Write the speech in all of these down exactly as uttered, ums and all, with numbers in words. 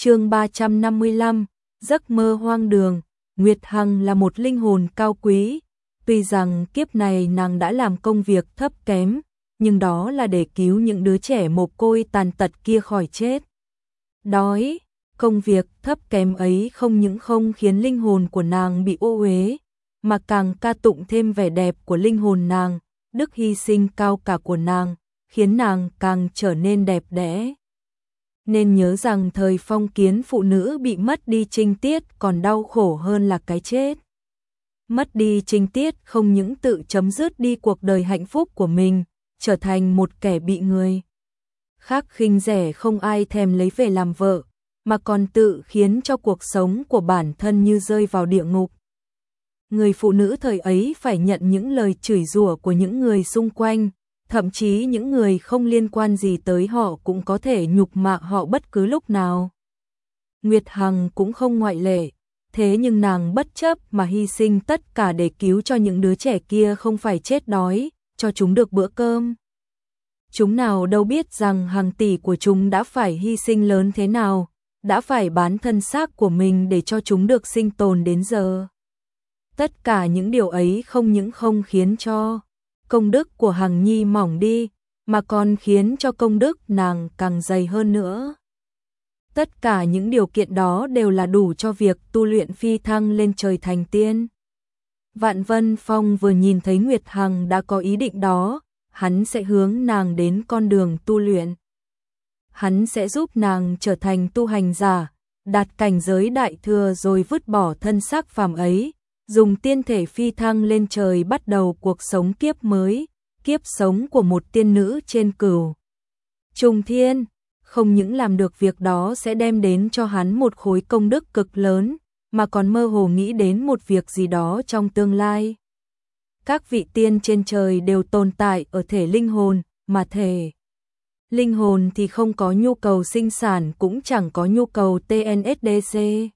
Chương ba trăm năm mươi lăm, giấc mơ hoang đường. Nguyệt Hằng là một linh hồn cao quý, tuy rằng kiếp này nàng đã làm công việc thấp kém, nhưng đó là để cứu những đứa trẻ mồ côi tàn tật kia khỏi chết đói. Công việc thấp kém ấy không những không khiến linh hồn của nàng bị ô uế, mà càng ca tụng thêm vẻ đẹp của linh hồn nàng, đức hy sinh cao cả của nàng, khiến nàng càng trở nên đẹp đẽ. Nên nhớ rằng thời phong kiến phụ nữ bị mất đi trinh tiết còn đau khổ hơn là cái chết. Mất đi trinh tiết không những tự chấm dứt đi cuộc đời hạnh phúc của mình, trở thành một kẻ bị người khác khinh rẻ không ai thèm lấy về làm vợ, mà còn tự khiến cho cuộc sống của bản thân như rơi vào địa ngục. Người phụ nữ thời ấy phải nhận những lời chửi rủa của những người xung quanh, thậm chí những người không liên quan gì tới họ cũng có thể nhục mạ họ bất cứ lúc nào. Nguyệt Hằng cũng không ngoại lệ, thế nhưng nàng bất chấp mà hy sinh tất cả để cứu cho những đứa trẻ kia không phải chết đói, cho chúng được bữa cơm. Chúng nào đâu biết rằng hàng tỷ của chúng đã phải hy sinh lớn thế nào, đã phải bán thân xác của mình để cho chúng được sinh tồn đến giờ. Tất cả những điều ấy không những không khiến cho công đức của Hằng Nhi mỏng đi, mà còn khiến cho công đức nàng càng dày hơn nữa. Tất cả những điều kiện đó đều là đủ cho việc tu luyện phi thăng lên trời thành tiên. Vạn Vân Phong vừa nhìn thấy Nguyệt Hằng đã có ý định đó, hắn sẽ hướng nàng đến con đường tu luyện. Hắn sẽ giúp nàng trở thành tu hành giả, đạt cảnh giới đại thừa rồi vứt bỏ thân xác phàm ấy, dùng tiên thể phi thăng lên trời bắt đầu cuộc sống kiếp mới, kiếp sống của một tiên nữ trên cửu trùng thiên. Không những làm được việc đó sẽ đem đến cho hắn một khối công đức cực lớn, mà còn mơ hồ nghĩ đến một việc gì đó trong tương lai. Các vị tiên trên trời đều tồn tại ở thể linh hồn, mà thể linh hồn thì không có nhu cầu sinh sản cũng chẳng có nhu cầu tê en ét đê xê.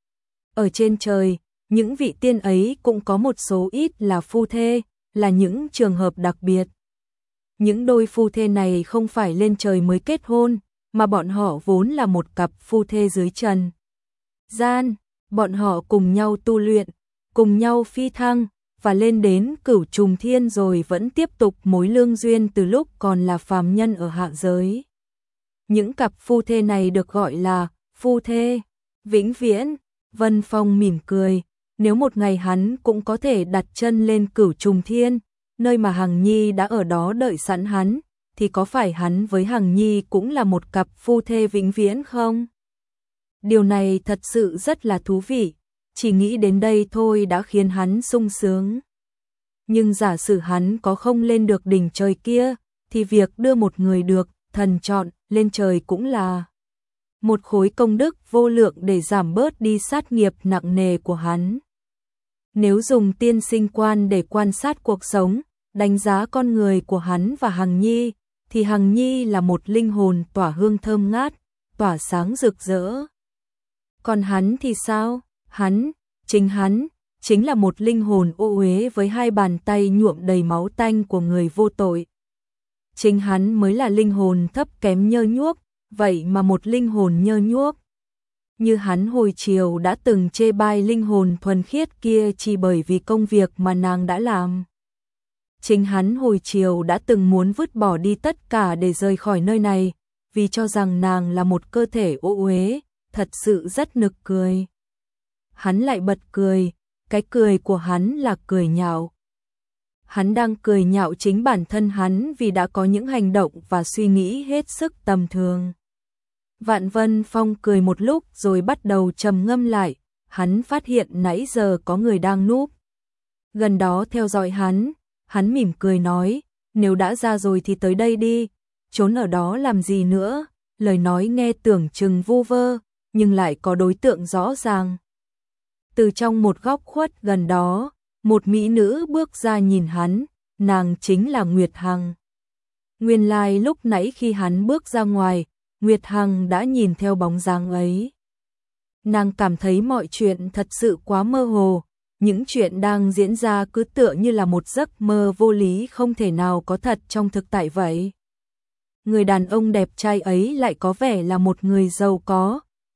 Ở trên trời, những vị tiên ấy cũng có một số ít là phu thê, là những trường hợp đặc biệt. Những đôi phu thê này không phải lên trời mới kết hôn, mà bọn họ vốn là một cặp phu thê dưới trần gian, bọn họ cùng nhau tu luyện, cùng nhau phi thăng, và lên đến cửu trùng thiên rồi vẫn tiếp tục mối lương duyên từ lúc còn là phàm nhân ở hạ giới. Những cặp phu thê này được gọi là phu thê vĩnh viễn. Vân Phong mỉm cười, nếu một ngày hắn cũng có thể đặt chân lên cửu trùng thiên, nơi mà Hằng Nhi đã ở đó đợi sẵn hắn, thì có phải hắn với Hằng Nhi cũng là một cặp phu thê vĩnh viễn không? Điều này thật sự rất là thú vị, chỉ nghĩ đến đây thôi đã khiến hắn sung sướng. Nhưng giả sử hắn có không lên được đỉnh trời kia, thì việc đưa một người được thần chọn lên trời cũng là một khối công đức vô lượng để giảm bớt đi sát nghiệp nặng nề của hắn. Nếu dùng tiên sinh quan để quan sát cuộc sống, đánh giá con người của hắn và Hằng Nhi, thì Hằng Nhi là một linh hồn tỏa hương thơm ngát, tỏa sáng rực rỡ. Còn hắn thì sao? Hắn, chính hắn, chính là một linh hồn ô uế với hai bàn tay nhuộm đầy máu tanh của người vô tội. Chính hắn mới là linh hồn thấp kém nhơ nhuốc, vậy mà một linh hồn nhơ nhuốc như hắn hồi chiều đã từng chê bai linh hồn thuần khiết kia chỉ bởi vì công việc mà nàng đã làm. Chính hắn hồi chiều đã từng muốn vứt bỏ đi tất cả để rời khỏi nơi này, vì cho rằng nàng là một cơ thể ô uế, thật sự rất nực cười. Hắn lại bật cười, cái cười của hắn là cười nhạo. Hắn đang cười nhạo chính bản thân hắn vì đã có những hành động và suy nghĩ hết sức tầm thường. Vạn Vân Phong cười một lúc rồi bắt đầu trầm ngâm lại, hắn phát hiện nãy giờ có người đang núp gần đó theo dõi hắn, hắn mỉm cười nói, nếu đã ra rồi thì tới đây đi, trốn ở đó làm gì nữa, lời nói nghe tưởng chừng vu vơ, nhưng lại có đối tượng rõ ràng. Từ trong một góc khuất gần đó, một mỹ nữ bước ra nhìn hắn, nàng chính là Nguyệt Hằng. Nguyên lai lúc nãy khi hắn bước ra ngoài, Nguyệt Hằng đã nhìn theo bóng dáng ấy. Nàng cảm thấy mọi chuyện thật sự quá mơ hồ, những chuyện đang diễn ra cứ tựa như là một giấc mơ vô lý không thể nào có thật trong thực tại vậy. Người đàn ông đẹp trai ấy lại có vẻ là một người giàu có,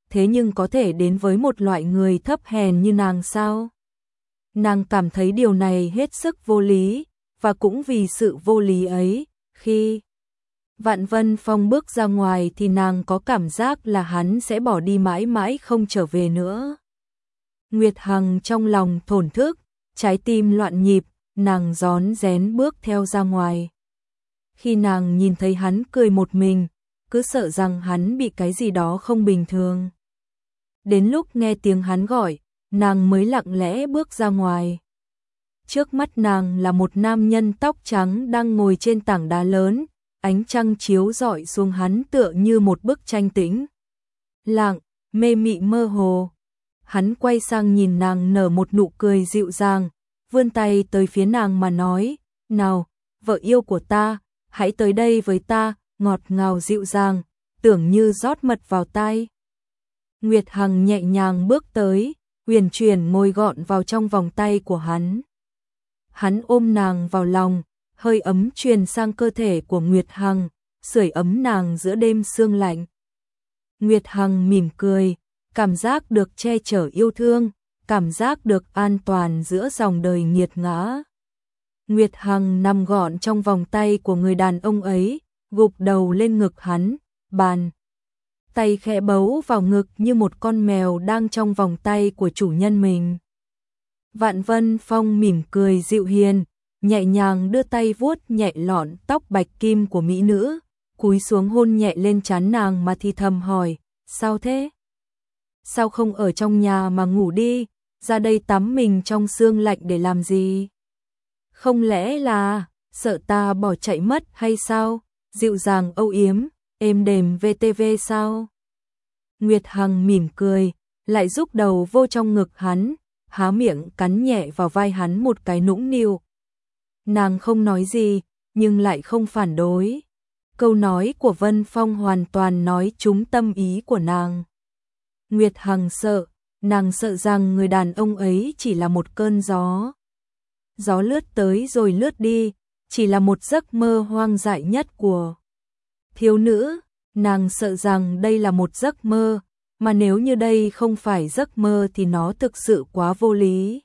thế nhưng có thể đến với một loại người thấp hèn như nàng sao? Nàng cảm thấy điều này hết sức vô lý, và cũng vì sự vô lý ấy, khi Vạn Vân Phong bước ra ngoài thì nàng có cảm giác là hắn sẽ bỏ đi mãi mãi không trở về nữa. Nguyệt Hằng trong lòng thổn thức, trái tim loạn nhịp, nàng rón rén bước theo ra ngoài. Khi nàng nhìn thấy hắn cười một mình, cứ sợ rằng hắn bị cái gì đó không bình thường. Đến lúc nghe tiếng hắn gọi, nàng mới lặng lẽ bước ra ngoài. Trước mắt nàng là một nam nhân tóc trắng đang ngồi trên tảng đá lớn, ánh trăng chiếu rọi xuống hắn tựa như một bức tranh tĩnh lặng, mê mị mơ hồ. Hắn quay sang nhìn nàng nở một nụ cười dịu dàng, vươn tay tới phía nàng mà nói, nào, vợ yêu của ta, hãy tới đây với ta, ngọt ngào dịu dàng, tưởng như rót mật vào tai. Nguyệt Hằng nhẹ nhàng bước tới, huyền chuyển ngồi gọn vào trong vòng tay của hắn. Hắn ôm nàng vào lòng, hơi ấm truyền sang cơ thể của Nguyệt Hằng, sưởi ấm nàng giữa đêm sương lạnh. Nguyệt Hằng mỉm cười, cảm giác được che chở yêu thương, cảm giác được an toàn giữa dòng đời nghiệt ngã. Nguyệt Hằng nằm gọn trong vòng tay của người đàn ông ấy, gục đầu lên ngực hắn, bàn tay khẽ bấu vào ngực như một con mèo đang trong vòng tay của chủ nhân mình. Vạn Vân Phong mỉm cười dịu hiền, nhẹ nhàng đưa tay vuốt nhẹ lọn tóc bạch kim của mỹ nữ, cúi xuống hôn nhẹ lên trán nàng mà thì thầm hỏi, sao thế? Sao không ở trong nhà mà ngủ đi, ra đây tắm mình trong sương lạnh để làm gì? Không lẽ là sợ ta bỏ chạy mất hay sao? Dịu dàng âu yếm, êm đềm vê tê vê sao? Nguyệt Hằng mỉm cười, lại rúc đầu vô trong ngực hắn, há miệng cắn nhẹ vào vai hắn một cái nũng nịu. Nàng không nói gì, nhưng lại không phản đối. Câu nói của Vân Phong hoàn toàn nói trúng tâm ý của nàng. Nguyệt Hằng sợ, nàng sợ rằng người đàn ông ấy chỉ là một cơn gió. Gió lướt tới rồi lướt đi, chỉ là một giấc mơ hoang dại nhất của thiếu nữ. Nàng sợ rằng đây là một giấc mơ, mà nếu như đây không phải giấc mơ thì nó thực sự quá vô lý.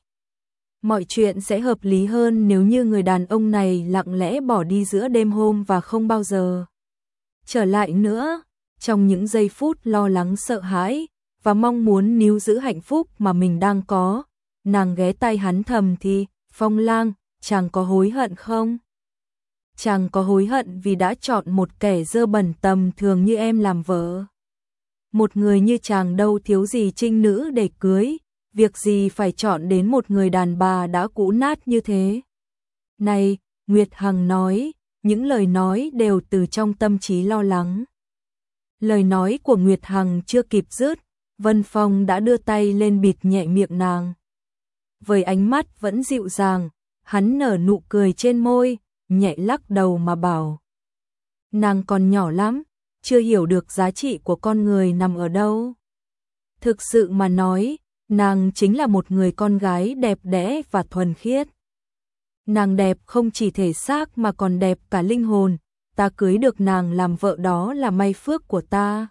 Mọi chuyện sẽ hợp lý hơn nếu như người đàn ông này lặng lẽ bỏ đi giữa đêm hôm và không bao giờ trở lại nữa. Trong những giây phút lo lắng sợ hãi và mong muốn níu giữ hạnh phúc mà mình đang có, nàng ghé tai hắn thầm thì, Phong Lang, chàng có hối hận không? Chàng có hối hận vì đã chọn một kẻ dơ bẩn tầm thường như em làm vợ. Một người như chàng đâu thiếu gì trinh nữ để cưới, việc gì phải chọn đến một người đàn bà đã cũ nát như thế. Này, Nguyệt Hằng nói, những lời nói đều từ trong tâm trí lo lắng. Lời nói của Nguyệt Hằng chưa kịp dứt, Vân Phong đã đưa tay lên bịt nhẹ miệng nàng. Với ánh mắt vẫn dịu dàng, hắn nở nụ cười trên môi, nhẹ lắc đầu mà bảo. Nàng còn nhỏ lắm, chưa hiểu được giá trị của con người nằm ở đâu. Thực sự mà nói, nàng chính là một người con gái đẹp đẽ và thuần khiết. Nàng đẹp không chỉ thể xác mà còn đẹp cả linh hồn, ta cưới được nàng làm vợ đó là may phước của ta.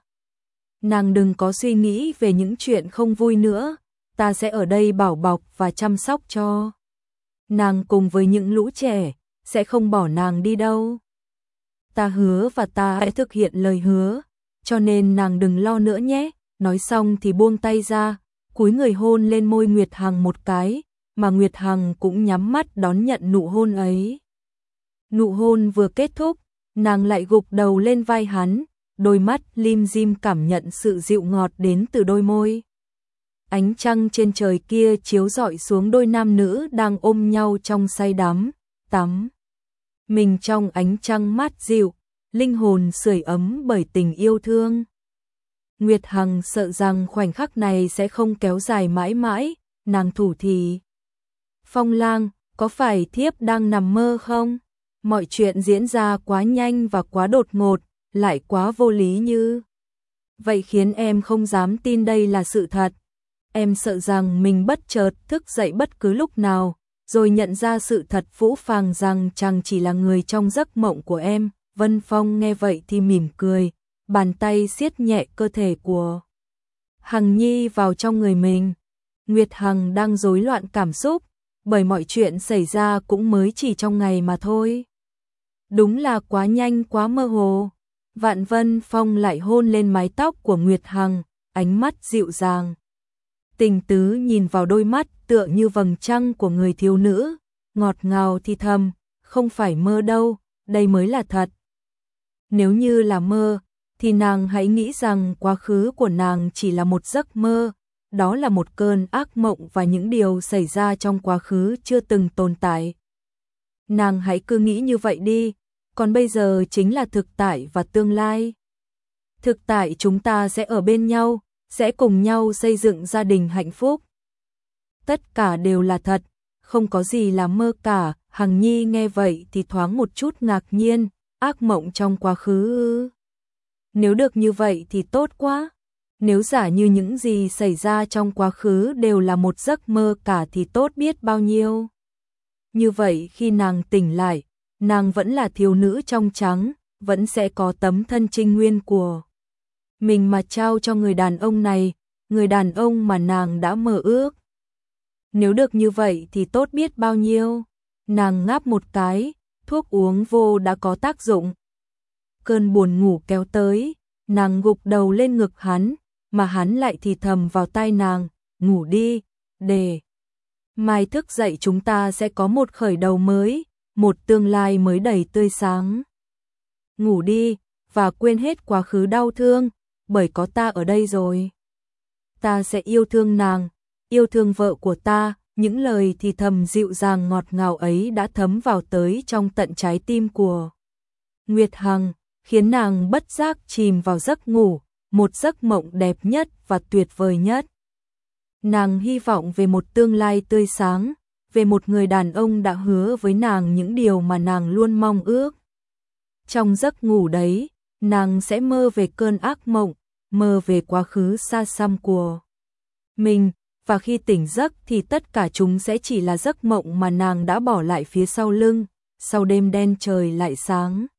Nàng đừng có suy nghĩ về những chuyện không vui nữa, ta sẽ ở đây bảo bọc và chăm sóc cho nàng cùng với những lũ trẻ, sẽ không bỏ nàng đi đâu. Ta hứa và ta hãy thực hiện lời hứa, cho nên nàng đừng lo nữa nhé. Nói xong thì buông tay ra, cúi người hôn lên môi Nguyệt Hằng một cái, mà Nguyệt Hằng cũng nhắm mắt đón nhận nụ hôn ấy. Nụ hôn vừa kết thúc, nàng lại gục đầu lên vai hắn, đôi mắt lim dim cảm nhận sự dịu ngọt đến từ đôi môi. Ánh trăng trên trời kia chiếu rọi xuống đôi nam nữ đang ôm nhau trong say đắm, tắm mình trong ánh trăng mát dịu, linh hồn sưởi ấm bởi tình yêu thương. Nguyệt Hằng sợ rằng khoảnh khắc này sẽ không kéo dài mãi mãi, nàng thủ thì. Phong Lang, có phải thiếp đang nằm mơ không? Mọi chuyện diễn ra quá nhanh và quá đột ngột, lại quá vô lý như vậy khiến em không dám tin đây là sự thật. Em sợ rằng mình bất chợt thức dậy bất cứ lúc nào, rồi nhận ra sự thật phũ phàng rằng chàng chỉ là người trong giấc mộng của em. Vân Phong nghe vậy thì mỉm cười, bàn tay siết nhẹ cơ thể của Hằng Nhi vào trong người mình. Nguyệt Hằng đang rối loạn cảm xúc, bởi mọi chuyện xảy ra cũng mới chỉ trong ngày mà thôi. Đúng là quá nhanh quá mơ hồ. Vạn Vân Phong lại hôn lên mái tóc của Nguyệt Hằng, ánh mắt dịu dàng. Tình tứ nhìn vào đôi mắt tựa như vầng trăng của người thiếu nữ, ngọt ngào thì thầm, không phải mơ đâu, đây mới là thật. Nếu như là mơ, thì nàng hãy nghĩ rằng quá khứ của nàng chỉ là một giấc mơ, đó là một cơn ác mộng và những điều xảy ra trong quá khứ chưa từng tồn tại. Nàng hãy cứ nghĩ như vậy đi, còn bây giờ chính là thực tại và tương lai. Thực tại chúng ta sẽ ở bên nhau, sẽ cùng nhau xây dựng gia đình hạnh phúc. Tất cả đều là thật, không có gì là mơ cả. Hằng Nhi nghe vậy thì thoáng một chút ngạc nhiên, ác mộng trong quá khứ. Nếu được như vậy thì tốt quá. Nếu giả như những gì xảy ra trong quá khứ đều là một giấc mơ cả thì tốt biết bao nhiêu. Như vậy khi nàng tỉnh lại, nàng vẫn là thiếu nữ trong trắng, vẫn sẽ có tấm thân trinh nguyên của mình mà trao cho người đàn ông này, người đàn ông mà nàng đã mơ ước. Nếu được như vậy thì tốt biết bao nhiêu. Nàng ngáp một cái, thuốc uống vô đã có tác dụng. Cơn buồn ngủ kéo tới, nàng gục đầu lên ngực hắn, mà hắn lại thì thầm vào tai nàng, ngủ đi, để mai thức dậy chúng ta sẽ có một khởi đầu mới, một tương lai mới đầy tươi sáng. Ngủ đi, và quên hết quá khứ đau thương, bởi có ta ở đây rồi. Ta sẽ yêu thương nàng, yêu thương vợ của ta. Những lời thì thầm dịu dàng ngọt ngào ấy đã thấm vào tới trong tận trái tim của Nguyệt Hằng, khiến nàng bất giác chìm vào giấc ngủ, một giấc mộng đẹp nhất và tuyệt vời nhất. Nàng hy vọng về một tương lai tươi sáng, về một người đàn ông đã hứa với nàng những điều mà nàng luôn mong ước. Trong giấc ngủ đấy, nàng sẽ mơ về cơn ác mộng, mơ về quá khứ xa xăm của mình. Và khi tỉnh giấc thì tất cả chúng sẽ chỉ là giấc mộng mà nàng đã bỏ lại phía sau lưng, sau đêm đen trời lại sáng.